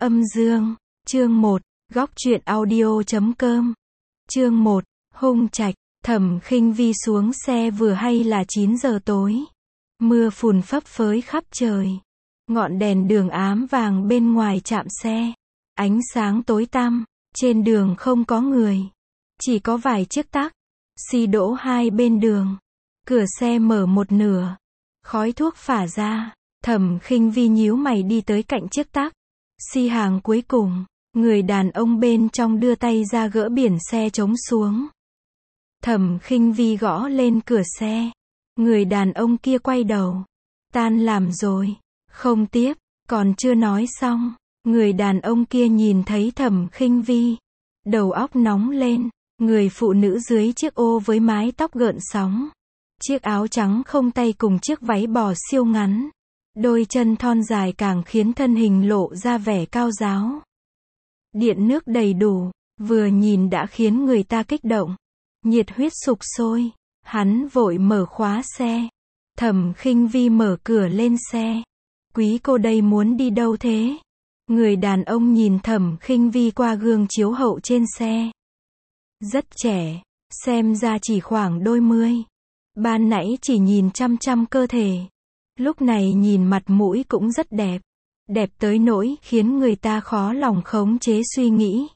Âm dương, chương 1, góc truyện audio.com. Chương 1, Hung Trạch. Thẩm Khinh Vi xuống xe vừa hay là 9 giờ tối. Mưa phùn phấp phới khắp trời. Ngọn đèn đường ám vàng bên ngoài trạm xe. Ánh sáng tối tăm, trên đường không có người. Chỉ có vài chiếc taxi đỗ hai bên đường. Cửa xe mở một nửa. Khói thuốc phả ra. Thẩm Khinh Vi nhíu mày đi tới cạnh chiếc taxi hàng cuối cùng. Người đàn ông bên trong đưa tay ra gỡ biển xe trống xuống. Thẩm Khinh Vi gõ lên cửa xe. Người đàn ông kia quay đầu. Tan làm rồi. Không tiếp. Còn chưa nói xong. Người đàn ông kia nhìn thấy Thẩm Khinh Vi. Đầu óc nóng lên. Người phụ nữ dưới chiếc ô với mái tóc gợn sóng. Chiếc áo trắng không tay cùng chiếc váy bò siêu ngắn. Đôi chân thon dài càng khiến thân hình lộ ra vẻ cao ráo. Điện nước đầy đủ, vừa nhìn đã khiến người ta kích động. Nhiệt huyết sục sôi, hắn vội mở khóa xe. Thẩm Khinh Vi mở cửa lên xe. Quý cô đây muốn đi đâu thế? Người đàn ông nhìn Thẩm Khinh Vi qua gương chiếu hậu trên xe. Rất trẻ, xem ra chỉ khoảng đôi mươi. Ban nãy chỉ nhìn chăm chăm cơ thể. Lúc này nhìn mặt mũi cũng rất đẹp. Đẹp tới nỗi khiến người ta khó lòng khống chế suy nghĩ.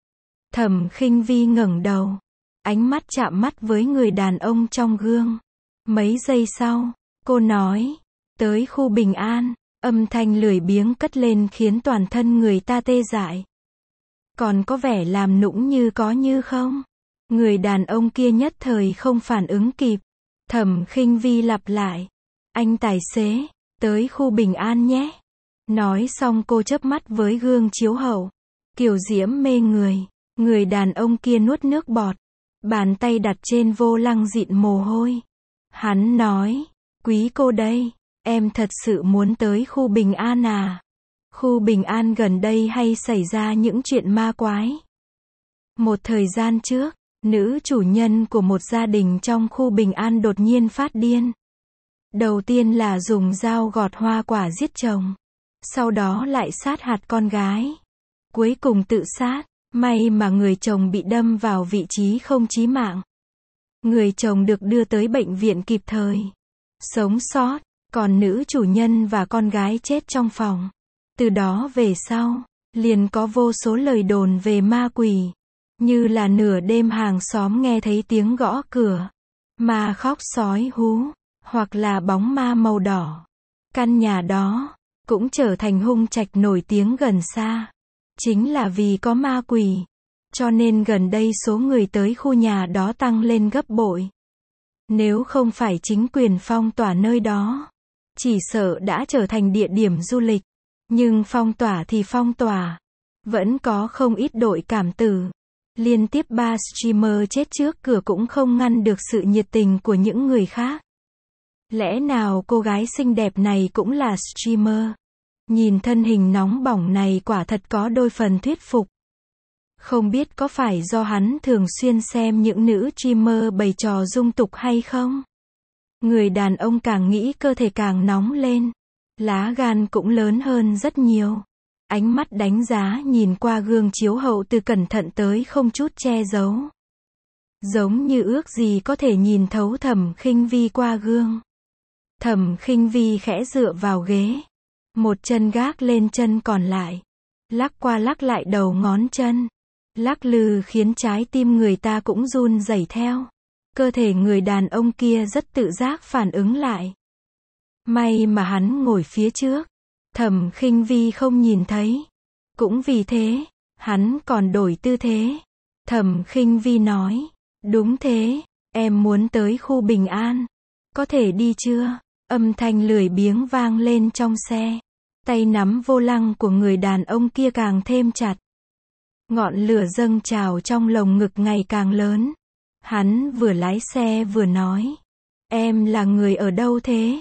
Thẩm Khinh Vi ngẩng đầu. Ánh mắt chạm mắt với người đàn ông trong gương. Mấy giây sau, cô nói, tới khu Bình An. Âm thanh lười biếng cất lên khiến toàn thân người ta tê dại. Còn có vẻ làm nũng như có như không. Người đàn ông kia nhất thời không phản ứng kịp. Thẩm Khinh Vi lặp lại. Anh tài xế, tới khu Bình An nhé. Nói xong cô chớp mắt với gương chiếu hậu. Kiều diễm mê người. Người đàn ông kia nuốt nước bọt. Bàn tay đặt trên vô lăng dịn mồ hôi. Hắn nói, quý cô đây, em thật sự muốn tới khu Bình An à? Khu Bình An gần đây hay xảy ra những chuyện ma quái? Một thời gian trước, nữ chủ nhân của một gia đình trong khu Bình An đột nhiên phát điên. Đầu tiên là dùng dao gọt hoa quả giết chồng. Sau đó lại sát hại con gái. Cuối cùng tự sát. May mà người chồng bị đâm vào vị trí không chí mạng. Người chồng được đưa tới bệnh viện kịp thời. Sống sót. Còn nữ chủ nhân và con gái chết trong phòng. Từ đó về sau, liền có vô số lời đồn về ma quỷ. Như là nửa đêm hàng xóm nghe thấy tiếng gõ cửa. Ma khóc sói hú. Hoặc là bóng ma màu đỏ. Căn nhà đó cũng trở thành hung trạch nổi tiếng gần xa. Chính là vì có ma quỷ. Cho nên gần đây số người tới khu nhà đó tăng lên gấp bội. Nếu không phải chính quyền phong tỏa nơi đó, chỉ sợ đã trở thành địa điểm du lịch. Nhưng phong tỏa thì phong tỏa. Vẫn có không ít đội cảm tử. Liên tiếp 3 streamer chết trước cửa cũng không ngăn được sự nhiệt tình của những người khác. Lẽ nào cô gái xinh đẹp này cũng là streamer? Nhìn thân hình nóng bỏng này quả thật có đôi phần thuyết phục. Không biết có phải do hắn thường xuyên xem những nữ streamer bày trò dung tục hay không? Người đàn ông càng nghĩ cơ thể càng nóng lên. Lá gan cũng lớn hơn rất nhiều. Ánh mắt đánh giá nhìn qua gương chiếu hậu từ cẩn thận tới không chút che giấu. Giống như ước gì có thể nhìn thấu Thẩm Khinh Vi qua gương. Thẩm Khinh Vi khẽ dựa vào ghế. Một chân gác lên chân còn lại. Lắc qua lắc lại đầu ngón chân. Lắc lư khiến trái tim người ta cũng run rẩy theo. Cơ thể người đàn ông kia rất tự giác phản ứng lại. May mà hắn ngồi phía trước. Thẩm Khinh Vi không nhìn thấy. Cũng vì thế, hắn còn đổi tư thế. Thẩm Khinh Vi nói. Đúng thế, em muốn tới khu Bình An. Có thể đi chưa? Âm thanh lười biếng vang lên trong xe. Tay nắm vô lăng của người đàn ông kia càng thêm chặt. Ngọn lửa dâng trào trong lồng ngực ngày càng lớn. Hắn vừa lái xe vừa nói. Em là người ở đâu thế?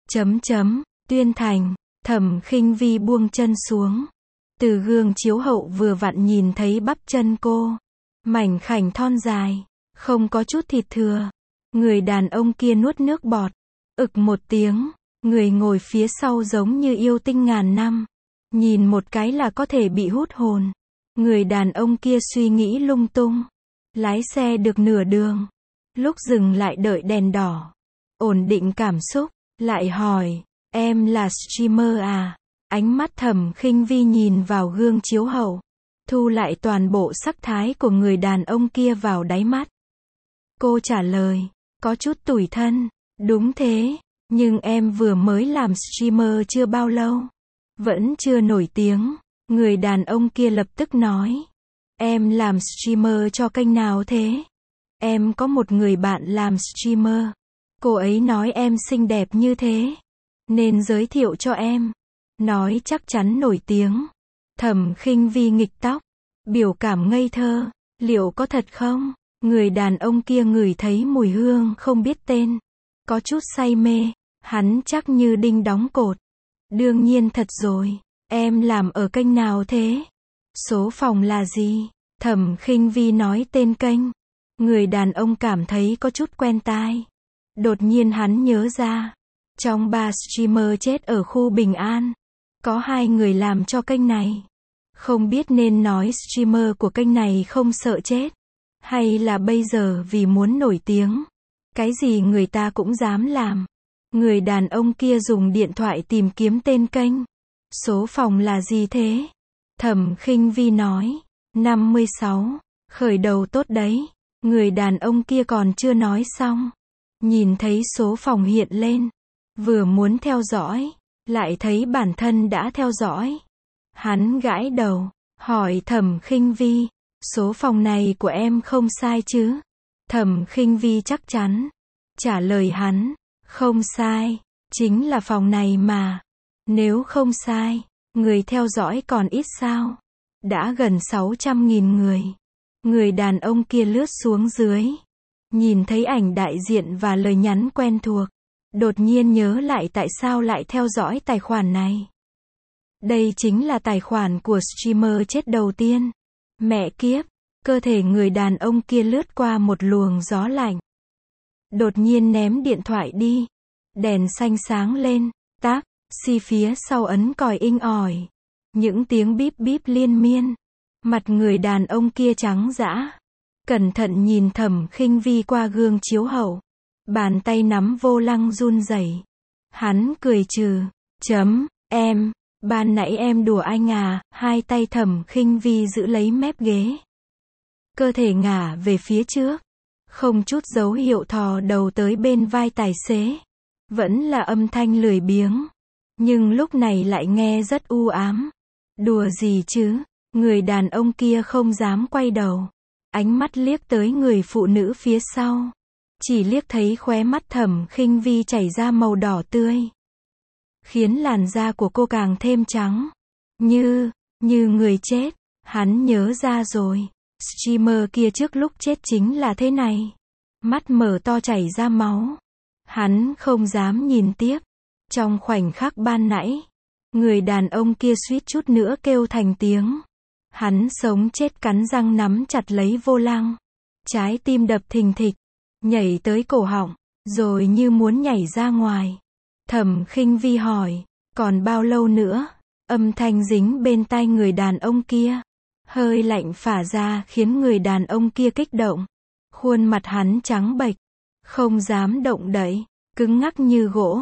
Tuyên Thành. Thẩm Khinh Vi buông chân xuống. Từ gương chiếu hậu vừa vặn nhìn thấy bắp chân cô. Mảnh khảnh thon dài. Không có chút thịt thừa. Người đàn ông kia nuốt nước bọt. Ực một tiếng. Người ngồi phía sau giống như yêu tinh ngàn năm. Nhìn một cái là có thể bị hút hồn. Người đàn ông kia suy nghĩ lung tung. Lái xe được nửa đường. Lúc dừng lại đợi đèn đỏ. Ổn định cảm xúc. Lại hỏi, em là streamer à? Ánh mắt Thẩm Khinh Vi nhìn vào gương chiếu hậu. Thu lại toàn bộ sắc thái của người đàn ông kia vào đáy mắt. Cô trả lời, có chút tủi thân. Đúng thế, nhưng em vừa mới làm streamer chưa bao lâu. Vẫn chưa nổi tiếng. Người đàn ông kia lập tức nói. Em làm streamer cho kênh nào thế? Em có một người bạn làm streamer. Cô ấy nói em xinh đẹp như thế, nên giới thiệu cho em. Nói chắc chắn nổi tiếng. Thẩm Khinh Vi nghịch tóc. Biểu cảm ngây thơ. Liệu có thật không? Người đàn ông kia ngửi thấy mùi hương không biết tên. Có chút say mê. Hắn chắc như đinh đóng cột. Đương nhiên thật rồi. Em làm ở kênh nào thế? Số phòng là gì? Thẩm Khinh Vi nói tên kênh. Người đàn ông cảm thấy có chút quen tai. Đột nhiên hắn nhớ ra. Trong 3 streamer chết ở khu Bình An. Có 2 người làm cho kênh này. Không biết nên nói streamer của kênh này không sợ chết. Hay là bây giờ vì muốn nổi tiếng. Cái gì người ta cũng dám làm. Người đàn ông kia dùng điện thoại tìm kiếm tên kênh. Số phòng là gì thế? Thẩm Khinh Vi nói. 56. Khởi đầu tốt đấy. Người đàn ông kia còn chưa nói xong. Nhìn thấy số phòng hiện lên. Vừa muốn theo dõi. Lại thấy bản thân đã theo dõi. Hắn gãi đầu. Hỏi Thẩm Khinh Vi. Số phòng này của em không sai chứ? Thẩm Khinh Vi chắc chắn. Trả lời hắn. Không sai. Chính là phòng này mà. Nếu không sai. Người theo dõi còn ít sao? Đã gần 600.000 người. Người đàn ông kia lướt xuống dưới. Nhìn thấy ảnh đại diện và lời nhắn quen thuộc. Đột nhiên nhớ lại tại sao lại theo dõi tài khoản này. Đây chính là tài khoản của streamer chết đầu tiên. Mẹ kiếp, cơ thể người đàn ông kia lướt qua một luồng gió lạnh. Đột nhiên ném điện thoại đi. Đèn xanh sáng lên, taxi phía sau ấn còi inh ỏi. Những tiếng bíp bíp liên miên. Mặt người đàn ông kia trắng dã. Cẩn thận nhìn Thẩm Khinh Vi qua gương chiếu hậu. Bàn tay nắm vô lăng run rẩy. Hắn cười trừ. Em, ban nãy em đùa anh à? Hai tay Thẩm Khinh Vi giữ lấy mép ghế. Cơ thể ngả về phía trước. Không chút dấu hiệu thò đầu tới bên vai tài xế. Vẫn là âm thanh lười biếng. Nhưng lúc này lại nghe rất u ám. Đùa gì chứ? Người đàn ông kia không dám quay đầu. Ánh mắt liếc tới người phụ nữ phía sau. Chỉ liếc thấy khóe mắt Thẩm Khinh Vi chảy ra màu đỏ tươi. Khiến làn da của cô càng thêm trắng. Như người chết. Hắn nhớ ra rồi. Streamer kia trước lúc chết chính là thế này. Mắt mở to chảy ra máu. Hắn không dám nhìn tiếp. Trong khoảnh khắc ban nãy. Người đàn ông kia suýt chút nữa kêu thành tiếng. Hắn sống chết cắn răng nắm chặt lấy vô lăng. Trái tim đập thình thịch. Nhảy tới cổ họng. Rồi như muốn nhảy ra ngoài. Thẩm Khinh Vi hỏi. Còn bao lâu nữa? Âm thanh dính bên tai người đàn ông kia. Hơi lạnh phả ra khiến người đàn ông kia kích động. Khuôn mặt hắn trắng bệch. Không dám động đậy. Cứng ngắc như gỗ.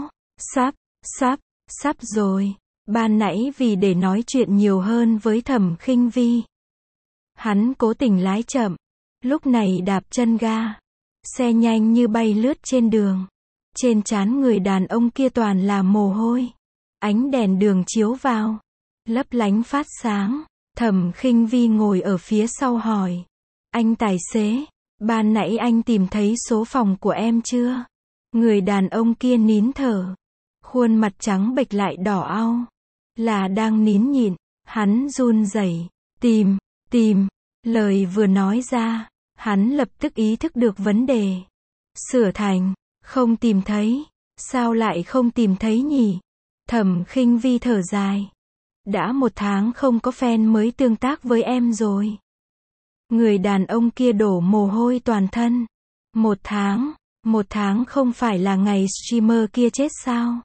Sắp rồi. Ban nãy vì để nói chuyện nhiều hơn với Thẩm Khinh Vi. Hắn cố tình lái chậm. Lúc này đạp chân ga. Xe nhanh như bay lướt trên đường. Trên trán người đàn ông kia toàn là mồ hôi. Ánh đèn đường chiếu vào. Lấp lánh phát sáng. Thẩm Khinh Vi ngồi ở phía sau hỏi. Anh tài xế, ban nãy anh tìm thấy số phòng của em chưa? Người đàn ông kia nín thở. Khuôn mặt trắng bệch lại đỏ au. Là đang nín nhịn. Hắn run rẩy. Tìm. Lời vừa nói ra. Hắn lập tức ý thức được vấn đề. Sửa thành. Không tìm thấy. Sao lại không tìm thấy nhỉ? Thẩm Khinh Vi thở dài. Đã 1 tháng không có fan mới tương tác với em rồi. Người đàn ông kia đổ mồ hôi toàn thân. 1 tháng không phải là ngày streamer kia chết sao?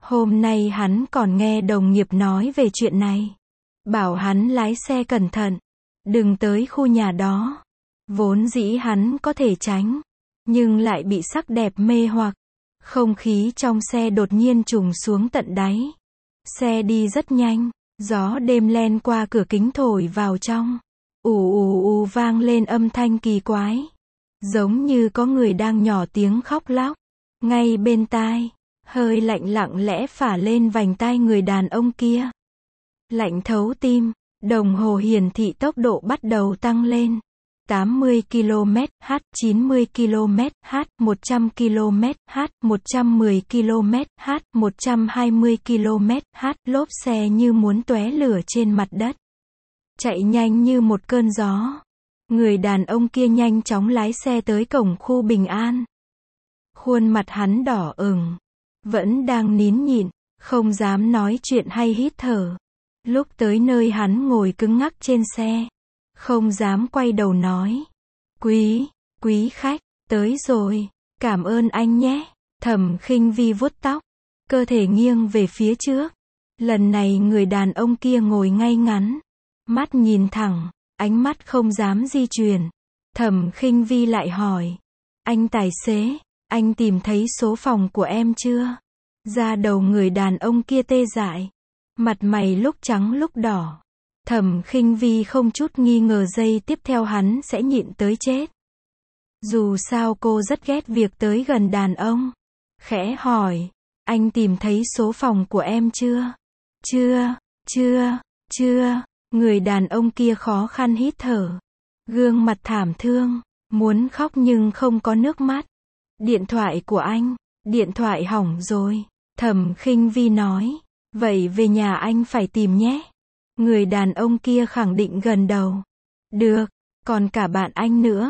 Hôm nay hắn còn nghe đồng nghiệp nói về chuyện này. Bảo hắn lái xe cẩn thận. Đừng tới khu nhà đó. Vốn dĩ hắn có thể tránh. Nhưng lại bị sắc đẹp mê hoặc. Không khí trong xe đột nhiên trùng xuống tận đáy. Xe đi rất nhanh. Gió đêm len qua cửa kính thổi vào trong. Ù ù ù vang lên âm thanh kỳ quái. Giống như có người đang nhỏ tiếng khóc lóc. Ngay bên tai. Hơi lạnh lặng lẽ phả lên vành tai người đàn ông kia. Lạnh thấu tim. Đồng hồ hiển thị tốc độ bắt đầu tăng lên. 80 km/h, 90 km/h, 100 km/h, 110 km/h, 120 km/h, lốp xe như muốn tóe lửa trên mặt đất. Chạy nhanh như một cơn gió. Người đàn ông kia nhanh chóng lái xe tới cổng khu Bình An. Khuôn mặt hắn đỏ ửng. Vẫn đang nín nhịn, không dám nói chuyện hay hít thở. Lúc tới nơi hắn ngồi cứng ngắc trên xe. Không dám quay đầu nói. Quý khách, tới rồi. Cảm ơn anh nhé. Thẩm Khinh Vi vuốt tóc. Cơ thể nghiêng về phía trước. Lần này người đàn ông kia ngồi ngay ngắn. Mắt nhìn thẳng. Ánh mắt không dám di chuyển. Thẩm Khinh Vi lại hỏi. Anh tài xế, anh tìm thấy số phòng của em chưa? Da đầu người đàn ông kia tê dại. Mặt mày lúc trắng lúc đỏ. Thẩm Khinh Vi không chút nghi ngờ giây tiếp theo hắn sẽ nhịn tới chết. Dù sao cô rất ghét việc tới gần đàn ông. Khẽ hỏi, anh tìm thấy số phòng của em chưa? Chưa. Người đàn ông kia khó khăn hít thở. Gương mặt thảm thương, muốn khóc nhưng không có nước mắt. Điện thoại của anh, điện thoại hỏng rồi. Thẩm Khinh Vi nói, vậy về nhà anh phải tìm nhé. Người đàn ông kia khẳng định gần đầu. Được, còn cả bạn anh nữa.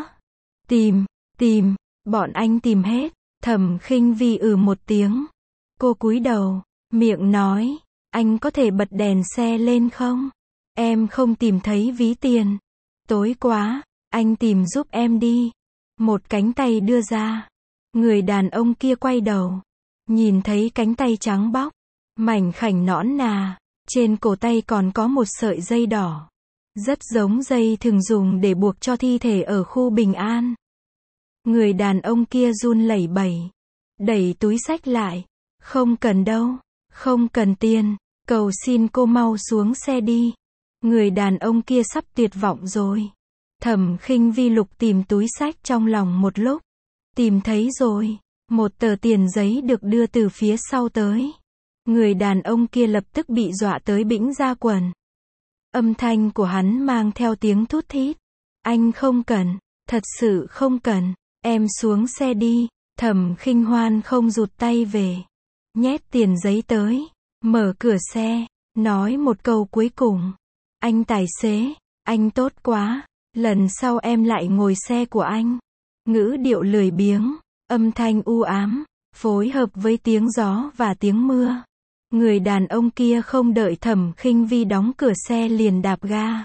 Tìm, bọn anh tìm hết. Thẩm Khinh Vi một tiếng. Cô cúi đầu, miệng nói, anh có thể bật đèn xe lên không? Em không tìm thấy ví tiền. Tối quá, anh tìm giúp em đi. Một cánh tay đưa ra. Người đàn ông kia quay đầu. Nhìn thấy cánh tay trắng bóc. Mảnh khảnh nõn nà. Trên cổ tay còn có một sợi dây đỏ. Rất giống dây thường dùng để buộc cho thi thể ở khu Bình An. Người đàn ông kia run lẩy bẩy. Đẩy túi xách lại. Không cần đâu. Không cần tiền. Cầu xin cô mau xuống xe đi. Người đàn ông kia sắp tuyệt vọng rồi. Thẩm Khinh Vi lục tìm túi xách trong lòng một lúc. Tìm thấy rồi. Một tờ tiền giấy được đưa từ phía sau tới. Người đàn ông kia lập tức bị dọa tới bĩnh ra quần. Âm thanh của hắn mang theo tiếng thút thít. Anh không cần. Thật sự không cần. Em xuống xe đi. Thẩm Khinh Hoan không rụt tay về. Nhét tiền giấy tới. Mở cửa xe. Nói một câu cuối cùng. Anh tài xế. Anh tốt quá. Lần sau em lại ngồi xe của anh. Ngữ điệu lười biếng. Âm thanh u ám. Phối hợp với tiếng gió và tiếng mưa. Người đàn ông kia không đợi Thẩm Khinh Vi đóng cửa xe liền đạp ga.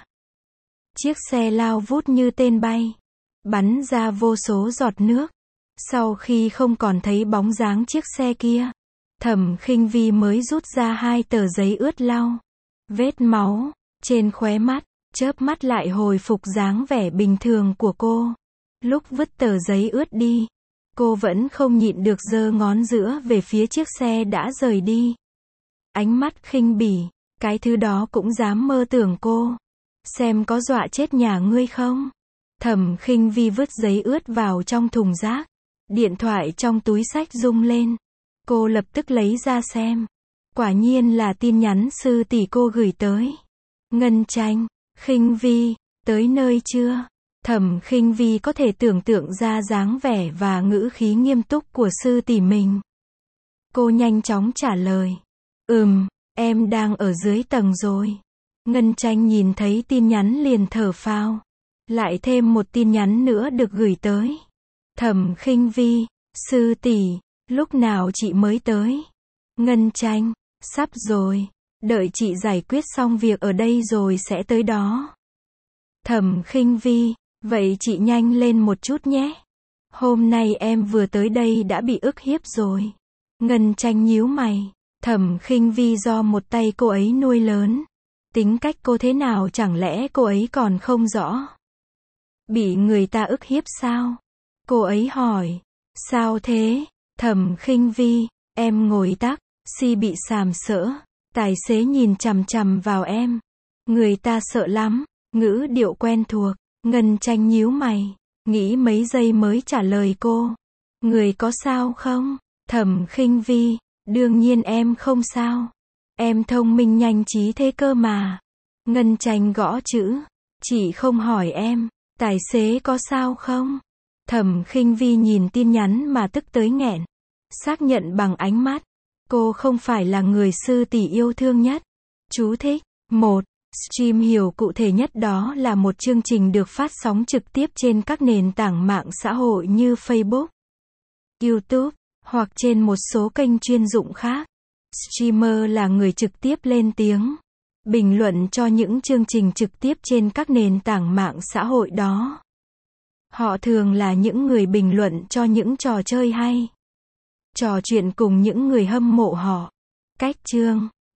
Chiếc xe lao vút như tên bay. Bắn ra vô số giọt nước. Sau khi không còn thấy bóng dáng chiếc xe kia, Thẩm Khinh Vi mới rút ra 2 tờ giấy ướt lau. Vết máu trên khóe mắt, chớp mắt lại hồi phục dáng vẻ bình thường của cô. Lúc vứt tờ giấy ướt đi, cô vẫn không nhịn được giơ ngón giữa về phía chiếc xe đã rời đi. Ánh mắt khinh bỉ, cái thứ đó cũng dám mơ tưởng cô. Xem có dọa chết nhà ngươi không? Thẩm Khinh Vi vứt giấy ướt vào trong thùng rác. Điện thoại trong túi xách rung lên. Cô lập tức lấy ra xem. Quả nhiên là tin nhắn sư tỷ cô gửi tới. Ngân Tranh, Khinh Vi, tới nơi chưa? Thẩm Khinh Vi có thể tưởng tượng ra dáng vẻ và ngữ khí nghiêm túc của sư tỷ mình. Cô nhanh chóng trả lời. Em đang ở dưới tầng rồi. Ngân Tranh nhìn thấy tin nhắn liền thở phào. Lại thêm một tin nhắn nữa được gửi tới. Thẩm Khinh Vi, sư tỷ, lúc nào chị mới tới? Ngân Tranh, sắp rồi. Đợi chị giải quyết xong việc ở đây rồi sẽ tới đó. Thẩm Khinh Vi, vậy chị nhanh lên một chút nhé. Hôm nay em vừa tới đây đã bị ức hiếp rồi. Ngân Tranh nhíu mày. Thẩm Khinh Vi do một tay cô ấy nuôi lớn. Tính cách cô thế nào chẳng lẽ cô ấy còn không rõ? Bị người ta ức hiếp sao? Cô ấy hỏi. Sao thế? Thẩm Khinh Vi, em ngồi taxi bị sàm sỡ. Tài xế nhìn chằm chằm vào em. Người ta sợ lắm. Ngữ điệu quen thuộc. Ngân Tranh nhíu mày. Nghĩ mấy giây mới trả lời cô. Người có sao không? Thẩm Khinh Vi, đương nhiên em không sao. Em thông minh nhanh trí thế cơ mà. Ngân Tranh gõ chữ. Chị không hỏi em, tài xế có sao không? Thẩm Khinh Vi nhìn tin nhắn mà tức tới nghẹn. Xác nhận bằng ánh mắt. Cô không phải là người sư tỷ yêu thương nhất. Chú thích. 1. Stream hiểu cụ thể nhất đó là một chương trình được phát sóng trực tiếp trên các nền tảng mạng xã hội như Facebook, YouTube, hoặc trên một số kênh chuyên dụng khác. Streamer là người trực tiếp lên tiếng, bình luận cho những chương trình trực tiếp trên các nền tảng mạng xã hội đó. Họ thường là những người bình luận cho những trò chơi hay, trò chuyện cùng những người hâm mộ họ. Cách chương